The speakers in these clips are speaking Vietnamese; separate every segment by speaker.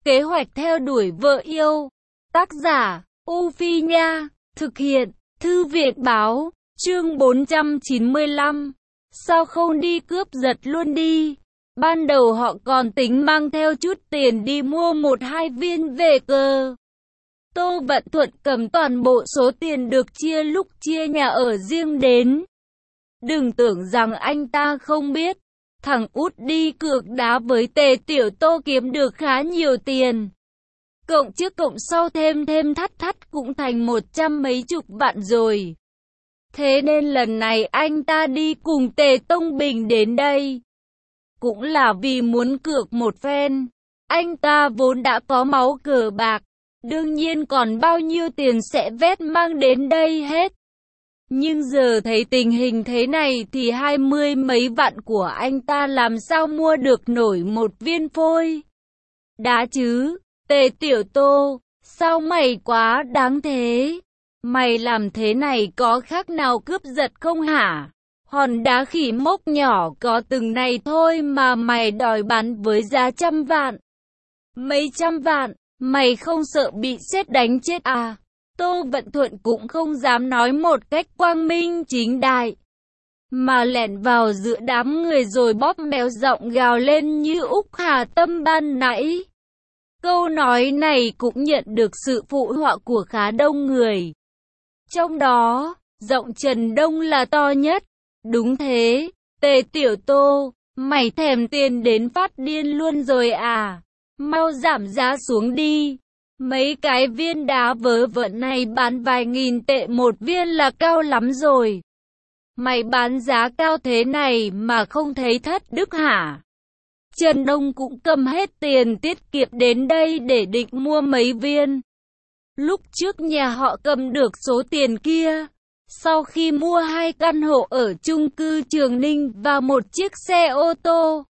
Speaker 1: Kế hoạch theo đuổi vợ yêu. Tác giả, U Phi Nha. Thực hiện, Thư viện Báo. Chương 495. Sao không đi cướp giật luôn đi? Ban đầu họ còn tính mang theo chút tiền đi mua 1-2 viên về cơ. Tô Vận Thuận cầm toàn bộ số tiền được chia lúc chia nhà ở riêng đến. Đừng tưởng rằng anh ta không biết, thằng út đi cược đá với Tề Tiểu Tô kiếm được khá nhiều tiền. Cộng trước cộng sau thêm thắt cũng thành 100 mấy chục vạn rồi. Thế nên lần này anh ta đi cùng Tề Tông Bình đến đây, cũng là vì muốn cược một phen. Anh ta vốn đã có máu cờ bạc, đương nhiên còn bao nhiêu tiền sẽ vét mang đến đây hết. Nhưng giờ thấy tình hình thế này thì 20 mấy vạn của anh ta làm sao mua được nổi một viên phôi đá chứ? Tề Tiểu Tô, sao mày quá đáng thế? Mày làm thế này có khác nào cướp giật không hả? Hòn đá khỉ mốc nhỏ có từng này thôi mà mày đòi bán với giá trăm vạn, mấy trăm vạn, mày không sợ bị sét đánh chết à? Tô Vận Thuận cũng không dám nói một cách quang minh chính đại, mà lẻn vào giữa đám người rồi bóp méo giọng gào lên như Úc Hà Tâm ban nãy. Câu nói này cũng nhận được sự phụ họa của khá đông người. Trong đó, giọng Trần Đông là to nhất. Đúng thế, Tề Tiểu Tô, mày thèm tiền đến phát điên luôn rồi à? Mau giảm giá xuống đi. Mấy cái viên đá vớ vẩn này bán vài nghìn tệ một viên là cao lắm rồi. Mày bán giá cao thế này mà không thấy thất đức hả? Trần Đông cũng cầm hết tiền tiết kiệm đến đây để định mua mấy viên. Lúc trước nhà họ cầm được số tiền kia, sau khi mua 2 căn hộ ở chung cư Trường Ninh và một chiếc xe ô tô,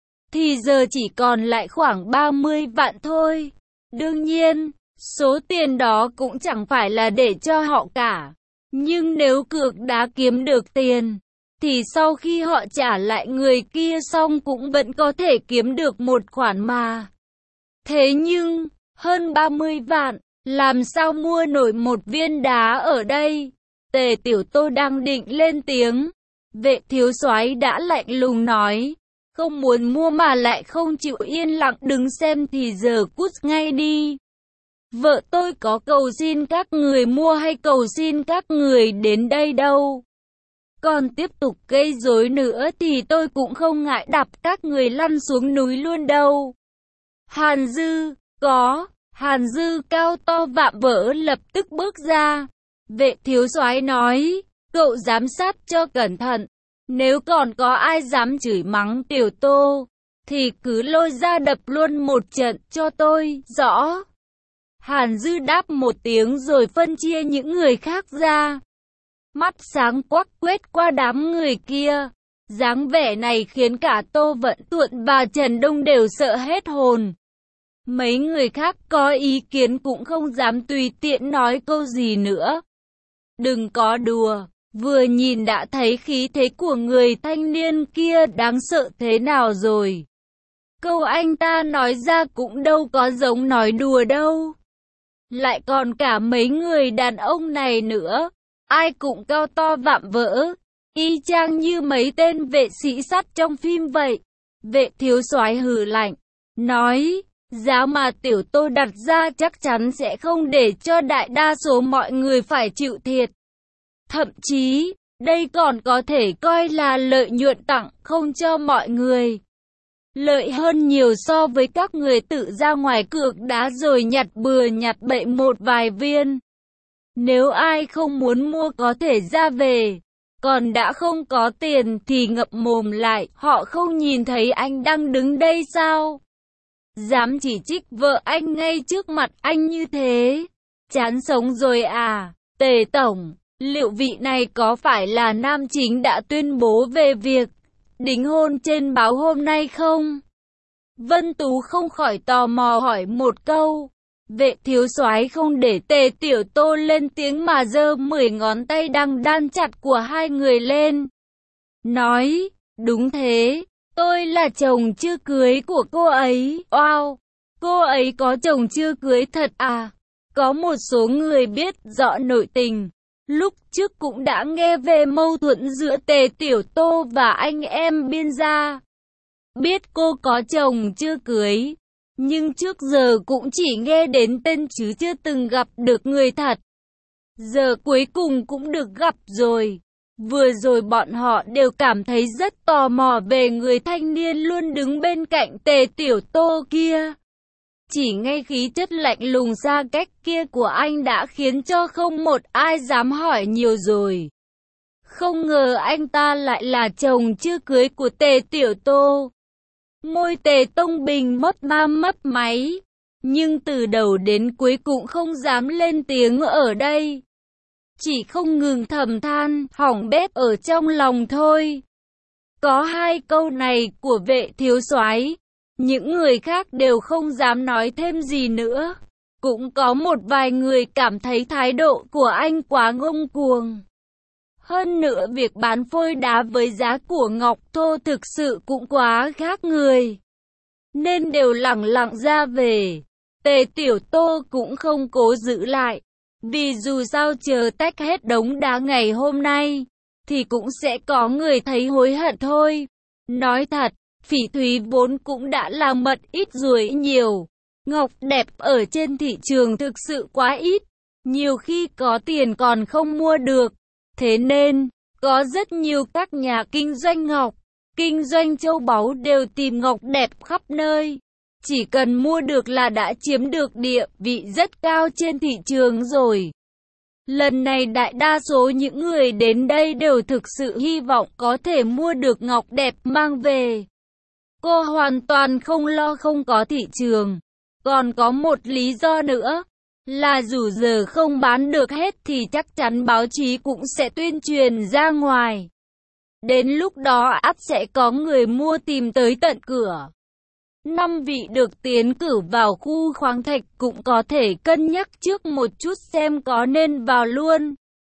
Speaker 1: thì giờ chỉ còn lại khoảng 30 vạn thôi. Đương nhiên, số tiền đó cũng chẳng phải là để cho họ cả. Nhưng nếu cược đá kiếm được tiền, thì sau khi họ trả lại người kia xong cũng vẫn có thể kiếm được một khoản mà. Thế nhưng, hơn 30 vạn, làm sao mua nổi một viên đá ở đây? Tề Tiểu Tô đang định lên tiếng, Vệ thiếu soái đã lạnh lùng nói, không muốn mua mà lại không chịu yên lặng đứng xem thì giờ cút ngay đi. Vợ tôi có cầu xin các người mua hay cầu xin các người đến đây đâu. Còn tiếp tục gây rối nữa thì tôi cũng không ngại đạp các người lăn xuống núi luôn đâu. Hàn Dư, Hàn Dư cao to vạm vỡ lập tức bước ra. Vệ thiếu soái nói, cậu giám sát cho cẩn thận. Nếu còn có ai dám chửi mắng Tiểu Tô, thì cứ lôi ra đập luôn một trận cho tôi, rõ. Hàn Dư đáp một tiếng rồi phân chia những người khác ra. Mắt sáng quắc quét qua đám người kia. Dáng vẻ này khiến cả Tô Vận Thuận và Trần Đông đều sợ hết hồn. Mấy người khác có ý kiến cũng không dám tùy tiện nói câu gì nữa. Đừng có đùa, vừa nhìn đã thấy khí thế của người thanh niên kia đáng sợ thế nào rồi. Câu anh ta nói ra cũng đâu có giống nói đùa đâu. Lại còn cả mấy người đàn ông này nữa, ai cũng cao to vạm vỡ, y chang như mấy tên vệ sĩ sắt trong phim vậy. Vệ thiếu soái hừ lạnh, nói, giá mà Tiểu Tô đặt ra chắc chắn sẽ không để cho đại đa số mọi người phải chịu thiệt. Thậm chí, đây còn có thể coi là lợi nhuận tặng không cho mọi người. Lợi hơn nhiều so với các người tự ra ngoài cược đá rồi nhặt bừa nhặt bậy một vài viên. Nếu ai không muốn mua có thể ra về, còn đã không có tiền thì ngậm mồm lại, họ không nhìn thấy anh đang đứng đây sao? Dám chỉ trích vợ anh ngay trước mặt anh như thế, chán sống rồi à? Tề Tổng, liệu vị này có phải là nam chính đã tuyên bố về việc đính hôn trên báo hôm nay không? Vân Tú không khỏi tò mò hỏi một câu. Vệ thiếu soái không để Tề Tiểu Tô lên tiếng mà giơ 10 ngón tay đang đan chặt của hai người lên. Nói, đúng thế, tôi là chồng chưa cưới của cô ấy. Wow, Cô ấy có chồng chưa cưới thật à? Có một số người biết rõ nội tình. Lúc trước cũng đã nghe về mâu thuẫn giữa Tề Tiểu Tô và anh em Biên gia. Biết cô có chồng chưa cưới, nhưng trước giờ cũng chỉ nghe đến tên chứ chưa từng gặp được người thật. Giờ cuối cùng cũng được gặp rồi. Vừa rồi bọn họ đều cảm thấy rất tò mò về người thanh niên luôn đứng bên cạnh Tề Tiểu Tô kia. Chỉ ngay khí chất lạnh lùng xa cách kia của anh đã khiến cho không một ai dám hỏi nhiều rồi. Không ngờ anh ta lại là chồng chưa cưới của Tề Tiểu Tô. Môi Tề Tông Bình mấp máy, nhưng từ đầu đến cuối cũng không dám lên tiếng ở đây. Chỉ không ngừng thầm than, hỏng bét ở trong lòng thôi. Có hai câu này của Vệ thiếu soái, những người khác đều không dám nói thêm gì nữa. Cũng có một vài người cảm thấy thái độ của anh quá ngông cuồng. Hơn nữa việc bán phôi đá với giá của ngọc thô thực sự cũng quá khác người. Nên đều lẳng lặng ra về. Tề Tiểu Tô cũng không cố giữ lại. Vì dù sao chờ tách hết đống đá ngày hôm nay, thì cũng sẽ có người thấy hối hận thôi. Nói thật, phỉ thúy vốn cũng đã là mật ít ruồi nhiều. Ngọc đẹp ở trên thị trường thực sự quá ít. Nhiều khi có tiền còn không mua được. Thế nên, có rất nhiều các nhà kinh doanh ngọc, kinh doanh châu báu đều tìm ngọc đẹp khắp nơi. Chỉ cần mua được là đã chiếm được địa vị rất cao trên thị trường rồi. Lần này đại đa số những người đến đây đều thực sự hy vọng có thể mua được ngọc đẹp mang về. Cô hoàn toàn không lo không có thị trường. Còn có một lý do nữa, là dù giờ không bán được hết thì chắc chắn báo chí cũng sẽ tuyên truyền ra ngoài. Đến lúc đó ắt sẽ có người mua tìm tới tận cửa. 5 vị được tiến cử vào khu khoáng thạch cũng có thể cân nhắc trước một chút xem có nên vào luôn.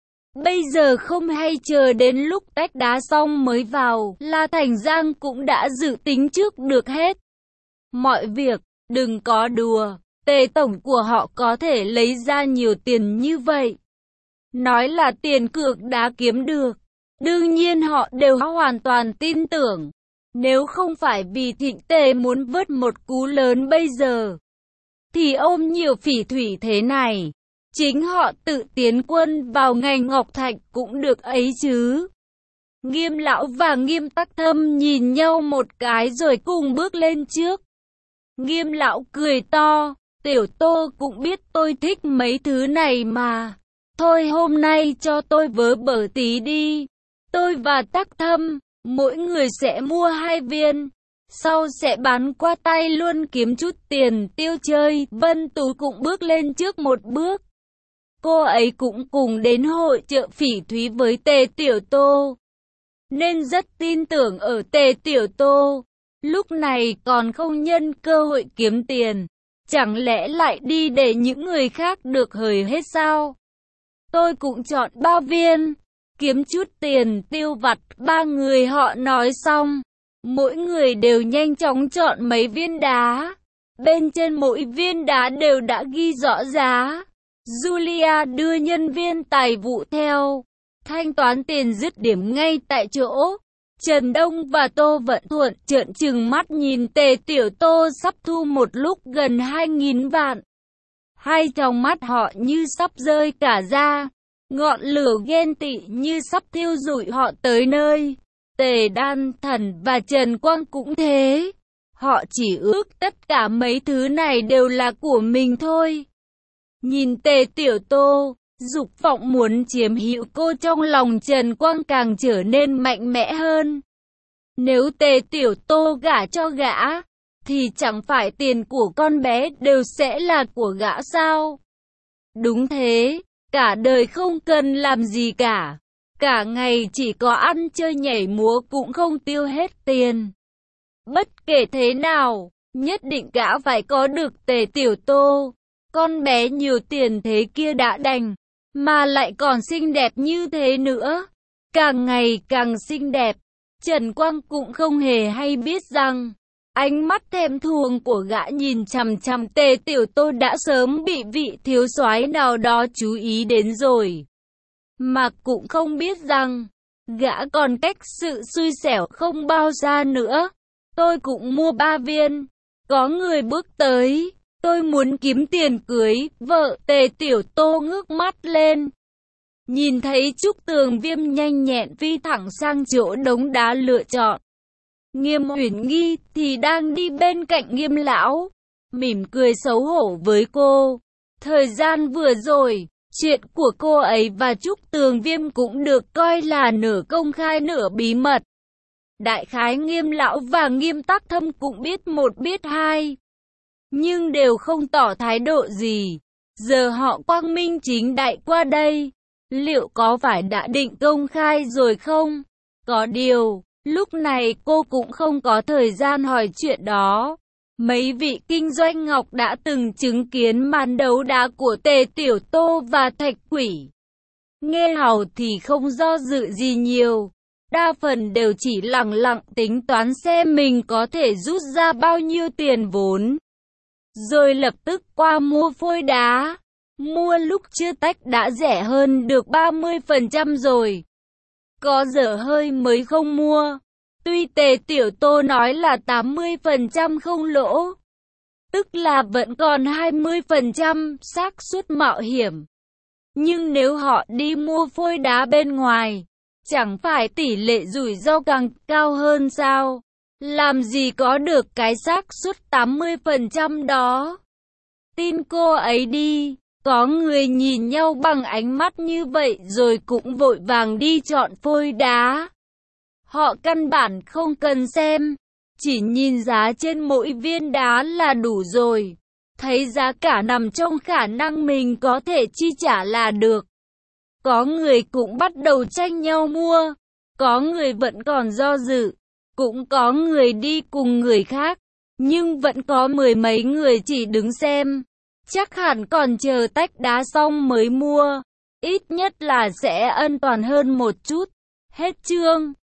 Speaker 1: Bây giờ không hay chờ đến lúc tách đá xong mới vào, là Thành Giang cũng đã dự tính trước được hết. Mọi việc, đừng có đùa, Tề tổng của họ có thể lấy ra nhiều tiền như vậy. Nói là tiền cược đã kiếm được. Đương nhiên họ đều hoàn toàn tin tưởng. Nếu không phải vì Thịnh Tề muốn vớt một cú lớn bây giờ, thì ôm nhiều phỉ thủy thế này, chính họ tự tiến quân vào ngành ngọc thạch cũng được ấy chứ. Nghiêm lão và Nghiêm Tắc Thâm nhìn nhau một cái rồi cùng bước lên trước. Nghiêm lão cười to, Tiểu Tô cũng biết tôi thích mấy thứ này mà. Thôi hôm nay cho tôi vớ bở tí đi. Tôi và Tắc Thâm, mỗi người sẽ mua 2 viên. Sau sẽ bán qua tay luôn kiếm chút tiền tiêu chơi. Vân Tú cũng bước lên trước một bước. Cô ấy cũng cùng đến hội chợ phỉ thúy với Tề Tiểu Tô, nên rất tin tưởng ở Tề Tiểu Tô. Lúc này còn không nhân cơ hội kiếm tiền, chẳng lẽ lại đi để những người khác được hời hết sao? Tôi cũng chọn 3 viên, kiếm chút tiền tiêu vặt. 3 người họ nói xong, mỗi người đều nhanh chóng chọn mấy viên đá. Bên trên mỗi viên đá đều đã ghi rõ giá. Julia đưa nhân viên tài vụ theo, thanh toán tiền dứt điểm ngay tại chỗ. Trần Đông và Tô Vận Thuận trợn trừng mắt nhìn Tề Tiểu Tô sắp thu một lúc gần 2.000 vạn. Hai trong mắt họ như sắp rơi cả ra, ngọn lửa ghen tị như sắp thiêu rụi họ tới nơi. Tề Đan Thần và Trần Quang cũng thế. Họ chỉ ước tất cả mấy thứ này đều là của mình thôi. Nhìn Tề Tiểu Tô, dục vọng muốn chiếm hữu cô trong lòng Trần Quang càng trở nên mạnh mẽ hơn. Nếu Tề Tiểu Tô gả cho gã, thì chẳng phải tiền của con bé đều sẽ là của gã sao? Đúng thế, cả đời không cần làm gì cả. Cả ngày chỉ có ăn chơi nhảy múa cũng không tiêu hết tiền. Bất kể thế nào, nhất định gã phải có được Tề Tiểu Tô. Con bé nhiều tiền thế kia đã đành, mà lại còn xinh đẹp như thế nữa. Càng ngày càng xinh đẹp. Trần Quang cũng không hề hay biết rằng, Ánh mắt thèm thuồng của gã nhìn chằm chằm Tề Tiểu Tô đã sớm bị vị thiếu soái nào đó chú ý đến rồi. Mà cũng không biết rằng, gã còn cách sự xui xẻo không bao xa nữa. Tôi cũng mua 3 viên. Có người bước tới. Tôi muốn kiếm tiền cưới vợ. Tề Tiểu Tô ngước mắt lên. Nhìn thấy Trúc Tường Viêm nhanh nhẹn phi thẳng sang chỗ đống đá lựa chọn. Nghiêm Uyển Nghi thì đang đi bên cạnh Nghiêm lão, mỉm cười xấu hổ với cô. Thời gian vừa rồi, chuyện của cô ấy và Trúc Tường Viêm cũng được coi là nửa công khai nửa bí mật. Đại khái Nghiêm lão và Nghiêm Tắc Thâm cũng biết một biết hai, nhưng đều không tỏ thái độ gì. Giờ họ quang minh chính đại qua đây, liệu có phải đã định công khai rồi không? Có điều, lúc này cô cũng không có thời gian hỏi chuyện đó. Mấy vị kinh doanh ngọc đã từng chứng kiến màn đấu đá của Tề Tiểu Tô và Thạch Quỷ. Nghe hầu thì không do dự gì nhiều. Đa phần đều chỉ lẳng lặng tính toán xem mình có thể rút ra bao nhiêu tiền vốn. Rồi lập tức qua mua phôi đá. Mua lúc chưa tách đã rẻ hơn được 30% rồi. Có dở hơi mới không mua. Tuy Tề Tiểu Tô nói là 80% không lỗ, tức là vẫn còn 20% xác suất mạo hiểm. Nhưng nếu họ đi mua phôi đá bên ngoài, chẳng phải tỷ lệ rủi ro càng cao hơn sao? Làm gì có được cái xác suất 80% đó? Tin cô ấy đi. Có người nhìn nhau bằng ánh mắt như vậy rồi cũng vội vàng đi chọn phôi đá. Họ căn bản không cần xem, chỉ nhìn giá trên mỗi viên đá là đủ rồi. Thấy giá cả nằm trong khả năng mình có thể chi trả là được. Có người cũng bắt đầu tranh nhau mua, có người vẫn còn do dự, cũng có người đi cùng người khác, nhưng vẫn có mười mấy người chỉ đứng xem. Chắc hẳn còn chờ tách đá xong mới mua, ít nhất là sẽ an toàn hơn một chút. Hết chương.